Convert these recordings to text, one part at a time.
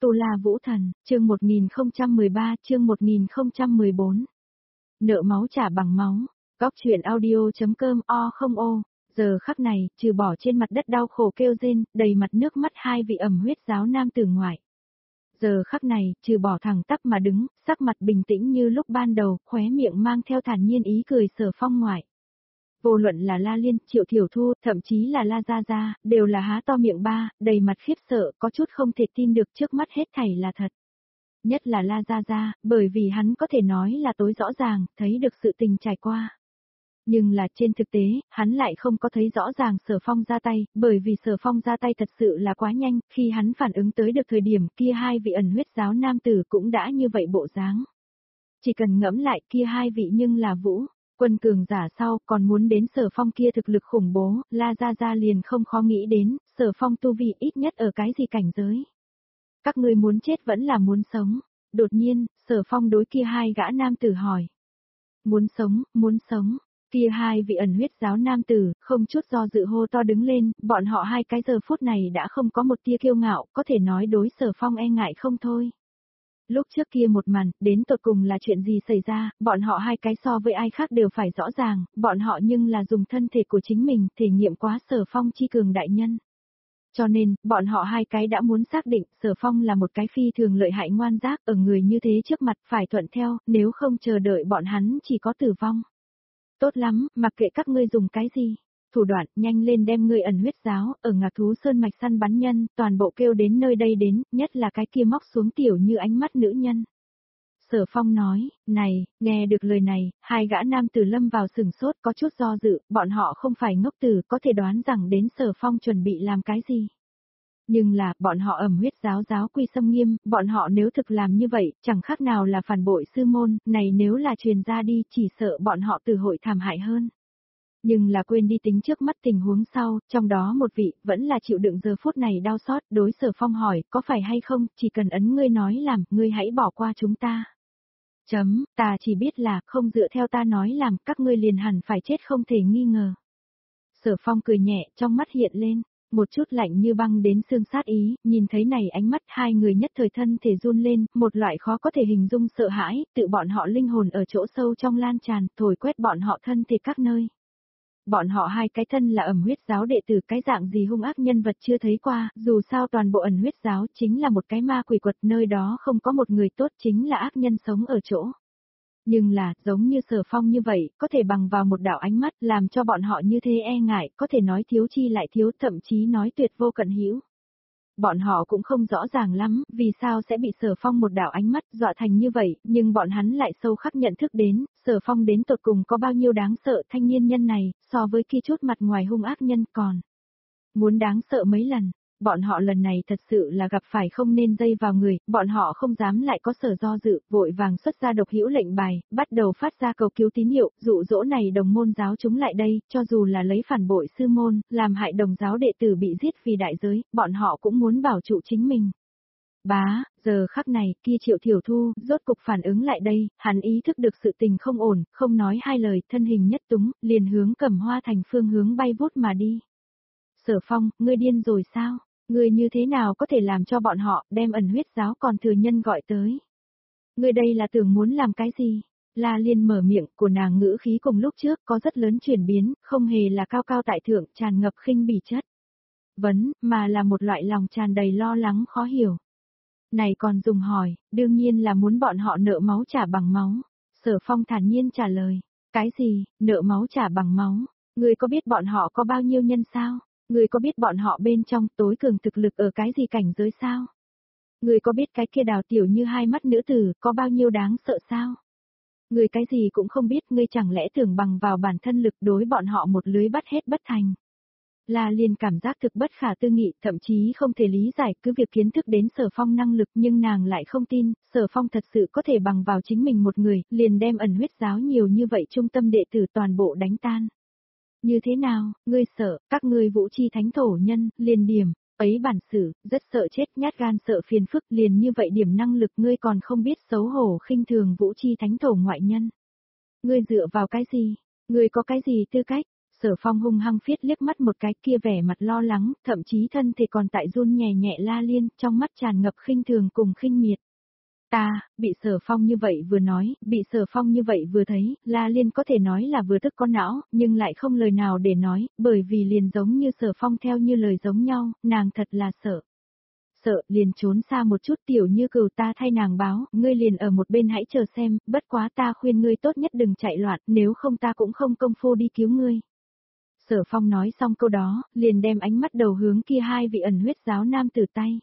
Tu La Vũ Thần, chương 1013, chương 1014. Nợ máu trả bằng máu. Góc truyện audio.com o không ô. Giờ khắc này, trừ bỏ trên mặt đất đau khổ kêu rên, đầy mặt nước mắt hai vị ẩm huyết giáo nam tử ngoại. Giờ khắc này, trừ bỏ thẳng tắp mà đứng, sắc mặt bình tĩnh như lúc ban đầu, khóe miệng mang theo thản nhiên ý cười Sở Phong ngoại. Vô luận là La Liên, Triệu Thiểu Thu, thậm chí là La Gia Gia, đều là há to miệng ba, đầy mặt khiếp sợ, có chút không thể tin được trước mắt hết thảy là thật. Nhất là La Gia Gia, bởi vì hắn có thể nói là tối rõ ràng, thấy được sự tình trải qua. Nhưng là trên thực tế, hắn lại không có thấy rõ ràng Sở Phong ra tay, bởi vì Sở Phong ra tay thật sự là quá nhanh, khi hắn phản ứng tới được thời điểm kia hai vị ẩn huyết giáo nam tử cũng đã như vậy bộ dáng. Chỉ cần ngẫm lại kia hai vị nhưng là Vũ. Quân cường giả sau còn muốn đến Sở Phong kia thực lực khủng bố, La Gia Gia liền không khó nghĩ đến, Sở Phong tu vi ít nhất ở cái gì cảnh giới. Các ngươi muốn chết vẫn là muốn sống. Đột nhiên, Sở Phong đối kia hai gã nam tử hỏi. Muốn sống, kia hai vị ẩn huyết giáo nam tử, không chút do dự hô to đứng lên, bọn họ hai cái giờ phút này đã không có một tia kiêu ngạo, có thể nói đối Sở Phong e ngại không thôi. Lúc trước kia một màn, đến tột cùng là chuyện gì xảy ra, bọn họ hai cái so với ai khác đều phải rõ ràng, bọn họ nhưng là dùng thân thể của chính mình, thể nghiệm quá Sở Phong chi cường đại nhân. Cho nên, bọn họ hai cái đã muốn xác định Sở Phong là một cái phi thường lợi hại ngoan giác ở người như thế trước mặt phải thuận theo, nếu không chờ đợi bọn hắn chỉ có tử vong. Tốt lắm, mặc kệ các ngươi dùng cái gì. Thủ đoạn, nhanh lên đem ngươi ẩn huyết giáo, ở Ngạc Thú Sơn mạch săn bắn nhân, toàn bộ kêu đến nơi đây đến, nhất là cái kia móc xuống tiểu như ánh mắt nữ nhân. Sở Phong nói, này, nghe được lời này, hai gã nam tử lâm vào sừng sốt có chút do dự, bọn họ không phải ngốc tử, có thể đoán rằng đến Sở Phong chuẩn bị làm cái gì. Nhưng là, bọn họ ẩm huyết giáo quy xâm nghiêm, bọn họ nếu thực làm như vậy, chẳng khác nào là phản bội sư môn, này nếu là truyền ra đi, chỉ sợ bọn họ từ hội thảm hại hơn. Nhưng là quên đi tính trước mắt tình huống sau, trong đó một vị, vẫn là chịu đựng giờ phút này đau xót, đối Sở Phong hỏi, có phải hay không, chỉ cần ấn ngươi nói làm, ngươi hãy bỏ qua chúng ta. Ta chỉ biết là, không dựa theo ta nói làm, các ngươi liền hẳn phải chết không thể nghi ngờ. Sở Phong cười nhẹ, trong mắt hiện lên, một chút lạnh như băng đến xương sát ý, nhìn thấy này ánh mắt hai người nhất thời thân thể run lên, một loại khó có thể hình dung sợ hãi, tự bọn họ linh hồn ở chỗ sâu trong lan tràn, thổi quét bọn họ thân thể các nơi. Bọn họ hai cái thân là ẩn huyết giáo đệ tử, cái dạng gì hung ác nhân vật chưa thấy qua, dù sao toàn bộ ẩn huyết giáo chính là một cái ma quỷ quật, nơi đó không có một người tốt, chính là ác nhân sống ở chỗ. Nhưng là, giống như Sở Phong như vậy, có thể bằng vào một đạo ánh mắt, làm cho bọn họ như thế e ngại, có thể nói thiếu chi lại thiếu, thậm chí nói tuyệt vô cận hữu. Bọn họ cũng không rõ ràng lắm, vì sao sẽ bị Sở Phong một đạo ánh mắt dọa thành như vậy, nhưng bọn hắn lại sâu khắc nhận thức đến, Sở Phong đến tột cùng có bao nhiêu đáng sợ, thanh niên nhân này, so với kia chút mặt ngoài hung ác nhân còn muốn đáng sợ mấy lần. Bọn họ lần này thật sự là gặp phải không nên dây vào người, bọn họ không dám lại có sở do dự, vội vàng xuất ra độc hữu lệnh bài, bắt đầu phát ra cầu cứu tín hiệu, dụ dỗ này đồng môn giáo chúng lại đây, cho dù là lấy phản bội sư môn, làm hại đồng giáo đệ tử bị giết vì đại giới, bọn họ cũng muốn bảo trụ chính mình. Giờ khắc này, kia Triệu Thiểu Thu, rốt cục phản ứng lại đây, hắn ý thức được sự tình không ổn, không nói hai lời, thân hình nhất túng, liền hướng Cẩm Hoa thành phương hướng bay vút mà đi. Sở Phong, ngươi điên rồi sao? Ngươi như thế nào có thể làm cho bọn họ đem ẩn huyết giáo còn thừa nhân gọi tới? Ngươi đây là tưởng muốn làm cái gì? La Liên mở miệng, của nàng ngữ khí cùng lúc trước có rất lớn chuyển biến, không hề là cao cao tại thượng, tràn ngập khinh bỉ chất. Mà là một loại lòng tràn đầy lo lắng khó hiểu. Này còn dùng hỏi, đương nhiên là muốn bọn họ nợ máu trả bằng máu. Sở Phong thản nhiên trả lời, cái gì, nợ máu trả bằng máu? Ngươi có biết bọn họ có bao nhiêu nhân sao? Ngươi có biết bọn họ bên trong tối cường thực lực ở cái gì cảnh giới sao? Ngươi có biết cái kia Đào tiểu như hai mắt nữ tử có bao nhiêu đáng sợ sao? Ngươi cái gì cũng không biết, ngươi chẳng lẽ tưởng bằng vào bản thân lực đối bọn họ một lưới bắt hết bất thành? La Liên cảm giác thực bất khả tư nghị, thậm chí không thể lý giải cứ việc kiến thức đến Sở Phong năng lực, nhưng nàng lại không tin, Sở Phong thật sự có thể bằng vào chính mình một người, liền đem ẩn huyết giáo nhiều như vậy trung tâm đệ tử toàn bộ đánh tan. Như thế nào, ngươi sợ, các ngươi Vũ Chi Thánh thổ nhân, liền điểm, ấy bản sự, rất sợ chết, nhát gan sợ phiền phức, liền như vậy điểm năng lực ngươi còn không biết xấu hổ khinh thường Vũ Chi Thánh thổ ngoại nhân. Ngươi dựa vào cái gì? Ngươi có cái gì tư cách? Sở Phong hung hăng phiết liếc mắt một cái kia vẻ mặt lo lắng, thậm chí thân thể còn tại run nhẹ nhẹ La Liên, trong mắt tràn ngập khinh thường cùng khinh miệt. Bị Sở Phong như vậy vừa nói, bị Sở Phong như vậy vừa thấy, La Liên có thể nói là vừa tức có não, nhưng lại không lời nào để nói, bởi vì liền giống như Sở Phong theo như lời giống nhau, nàng thật là sợ. Sợ, liền trốn xa một chút Tiểu Như Cừu, ta thay nàng báo, ngươi liền ở một bên hãy chờ xem, bất quá ta khuyên ngươi tốt nhất đừng chạy loạn, nếu không ta cũng không công phu đi cứu ngươi. Sở Phong nói xong câu đó, liền đem ánh mắt đầu hướng kia hai vị ẩn huyết giáo nam tử tay.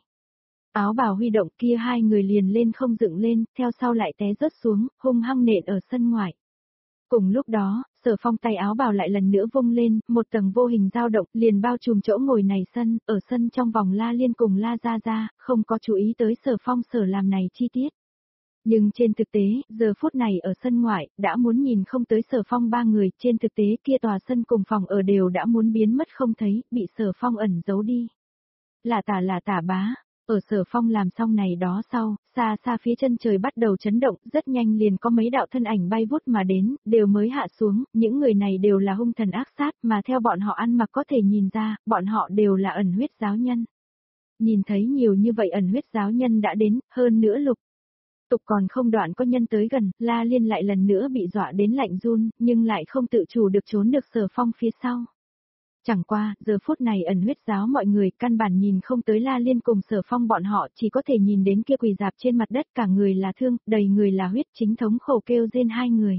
Áo bào huy động, kia hai người liền lên không dựng lên, theo sau lại té rớt xuống, hung hăng nện ở sân ngoài. Cùng lúc đó, Sở Phong tay áo bào lại lần nữa vung lên, một tầng vô hình dao động liền bao trùm chỗ ngồi này sân, ở sân trong vòng La Liên cùng La Gia Gia, không có chú ý tới Sở Phong sở làm này chi tiết. Nhưng trên thực tế, giờ phút này ở sân ngoại, đã muốn nhìn không tới Sở Phong ba người, trên thực tế kia tòa sân cùng phòng ở đều đã muốn biến mất không thấy, bị Sở Phong ẩn giấu đi. Là tả bá. Ở Sở Phong làm xong này đó sau, xa xa phía chân trời bắt đầu chấn động, rất nhanh liền có mấy đạo thân ảnh bay vút mà đến, đều mới hạ xuống, những người này đều là hung thần ác sát, mà theo bọn họ ăn mặc có thể nhìn ra, bọn họ đều là ẩn huyết giáo nhân. Nhìn thấy nhiều như vậy ẩn huyết giáo nhân đã đến, hơn nữa lục tục còn không đoạn có nhân tới gần, La Liên lại lần nữa bị dọa đến lạnh run, nhưng lại không tự chủ được trốn được Sở Phong phía sau. Chẳng qua, giờ phút này ẩn huyết giáo mọi người căn bản nhìn không tới La Liên cùng Sở Phong, bọn họ chỉ có thể nhìn đến kia quỳ dạp trên mặt đất, cả người là thương, đầy người là huyết, chính thống khổ kêu rên hai người.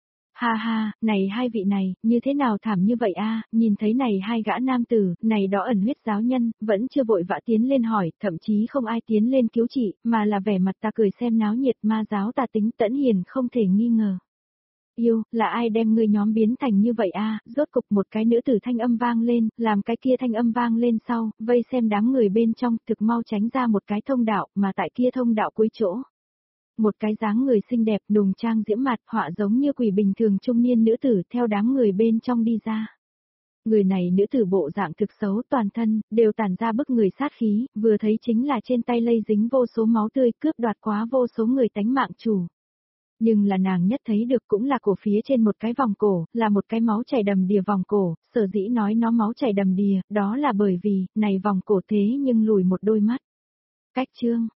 Ha ha, này hai vị này, như thế nào thảm như vậy a? Nhìn thấy này hai gã nam tử, này đó ẩn huyết giáo nhân, vẫn chưa vội vã tiến lên hỏi, thậm chí không ai tiến lên cứu trị, mà là vẻ mặt ta cười xem náo nhiệt, ma giáo tà tính tẫn hiền không thể nghi ngờ. Yêu, là ai đem ngươi nhóm biến thành như vậy a? Rốt cục một cái nữ tử thanh âm vang lên, làm cái kia thanh âm vang lên sau, vây xem đám người bên trong, thực mau tránh ra một cái thông đạo, mà tại kia thông đạo cuối chỗ. Một cái dáng người xinh đẹp, nùng trang diễm mặt, họa giống như quỷ bình thường trung niên nữ tử theo đám người bên trong đi ra. Người này nữ tử bộ dạng thực xấu, toàn thân, đều tản ra bức người sát khí, vừa thấy chính là trên tay lây dính vô số máu tươi, cướp đoạt quá vô số người tánh mạng chủ. Nhưng là nàng nhất thấy được cũng là cổ phía trên một cái vòng cổ, là một cái máu chảy đầm đìa vòng cổ, sở dĩ nói nó máu chảy đầm đìa, đó là bởi vì, này vòng cổ thế nhưng lùi một đôi mắt. Cách chương